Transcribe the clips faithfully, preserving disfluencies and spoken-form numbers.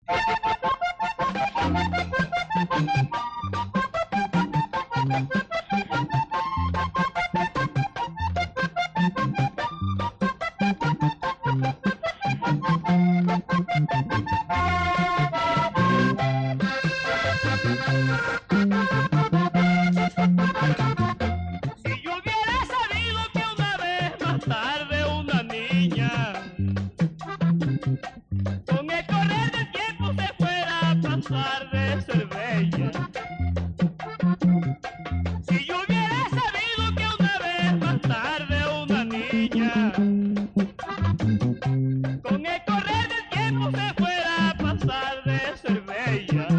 Si yo hubiera sabido que una vez más tarde una niña con el correr del tiempo se fuera a pasar de ser bella. Si yo hubiera sabido que una vez más tarde una niña con el correr del tiempo se fuera a pasar de ser bella,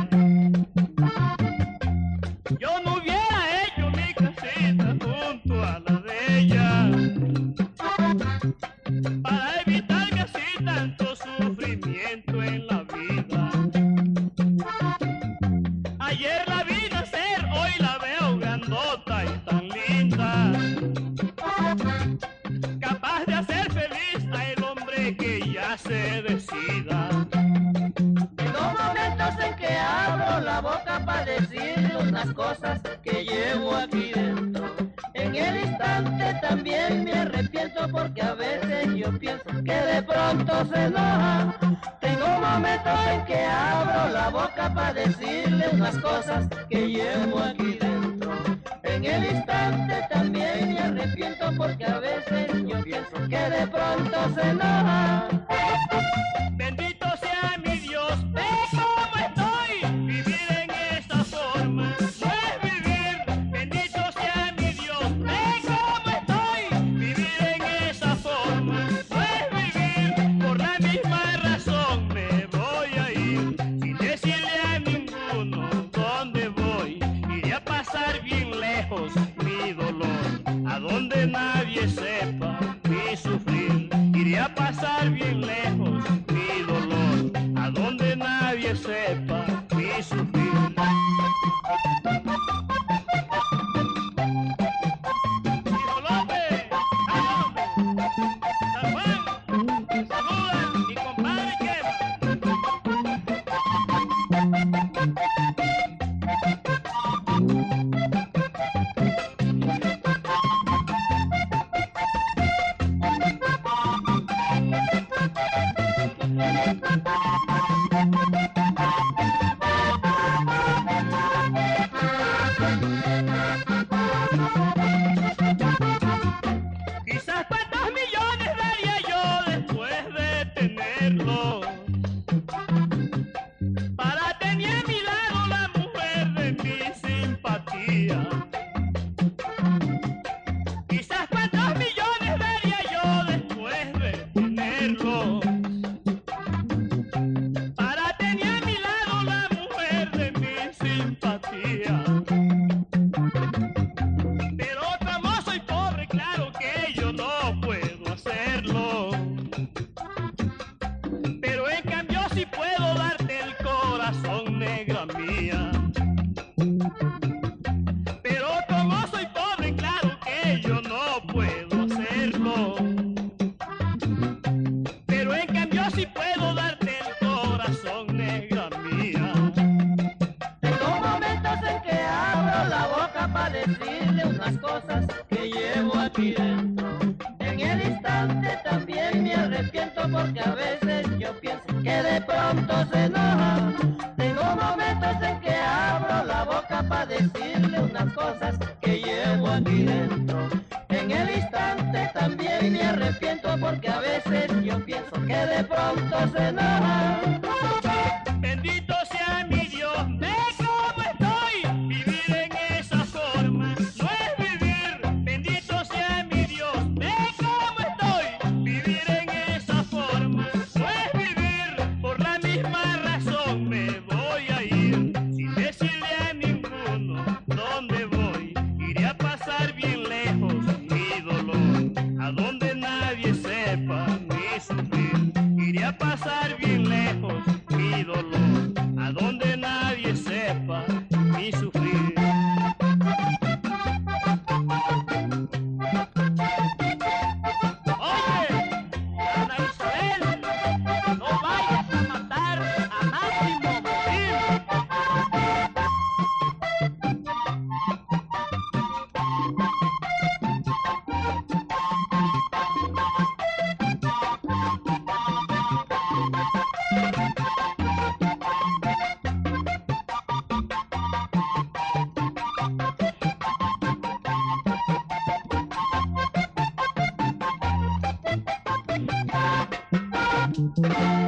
yo no hubiera hecho mi casita junto a la de ella, para evitarme así tanto sufrimiento en la vida. Ayer la vi nacer, hoy la veo grandota y tan linda, capaz de hacer feliz al hombre que ya se decida. Tengo momentos en que abro la boca para decirle unas cosas que llevo aquí dentro. En el instante también me arrepiento porque a veces yo pienso que de pronto se enoja. Tengo momentos en que abro la boca para decirle unas cosas que llevo aquí dentro. En el instante también me arrepiento porque a veces yo pienso que de pronto se enoja. Bendito sea mi Dios, ve cómo estoy, vivir en esta forma no es vivir. Bendito sea mi Dios, ve cómo estoy, vivir en esa forma no es vivir. Por la misma razón me voy a ir, sin decirle a ninguno dónde voy. Iré a pasar bien lejos mi dolor, a donde nadie sepa mi sufrir. Iré a pasar bien lejos mi dolor, a donde nadie sepa mi sufrir. Hijo López, ¡ay, hombre! San Juan, saluda mi compadre Chema. Quizás cuántos millones daría yo después de tenerlo, para tener a mi lado la mujer de mi simpatía. Quizás cuántos millones daría yo después de tenerlo, para tener a mi lado la mujer de mi simpatía. Pero como soy pobre, claro que yo no puedo hacerlo, pero en cambio sí puedo darte el corazón, negra mía. Pero como soy pobre, claro que yo no puedo hacerlo, pero en cambio sí puedo darte el corazón, negra mía. Tengo momentos en que abro la boca para decirle unas cosas que llevo aquí dentro. En el instante también me arrepiento porque a veces yo pienso que de pronto se enoja. Tengo momentos en que abro la boca para decirle unas cosas que llevo aquí dentro. En el instante también me arrepiento porque a veces yo pienso que de pronto se enoja. Bendito sea mi Dios, ve cómo estoy, vivir en esa forma no es vivir. Bendito sea mi Dios, ve cómo estoy, vivir en esa forma no es vivir. Por la misma razón me voy a ir, sin decirle a ninguno dónde voy. Iré a pasar bien lejos mi dolor, a donde nadie sepa mi sufrir. Iré a pasar bien lejos mi dolor, a donde nadie sepa mi sufrir. Oye, Ana Isabel, no vayas a matar a nadie. Thank you.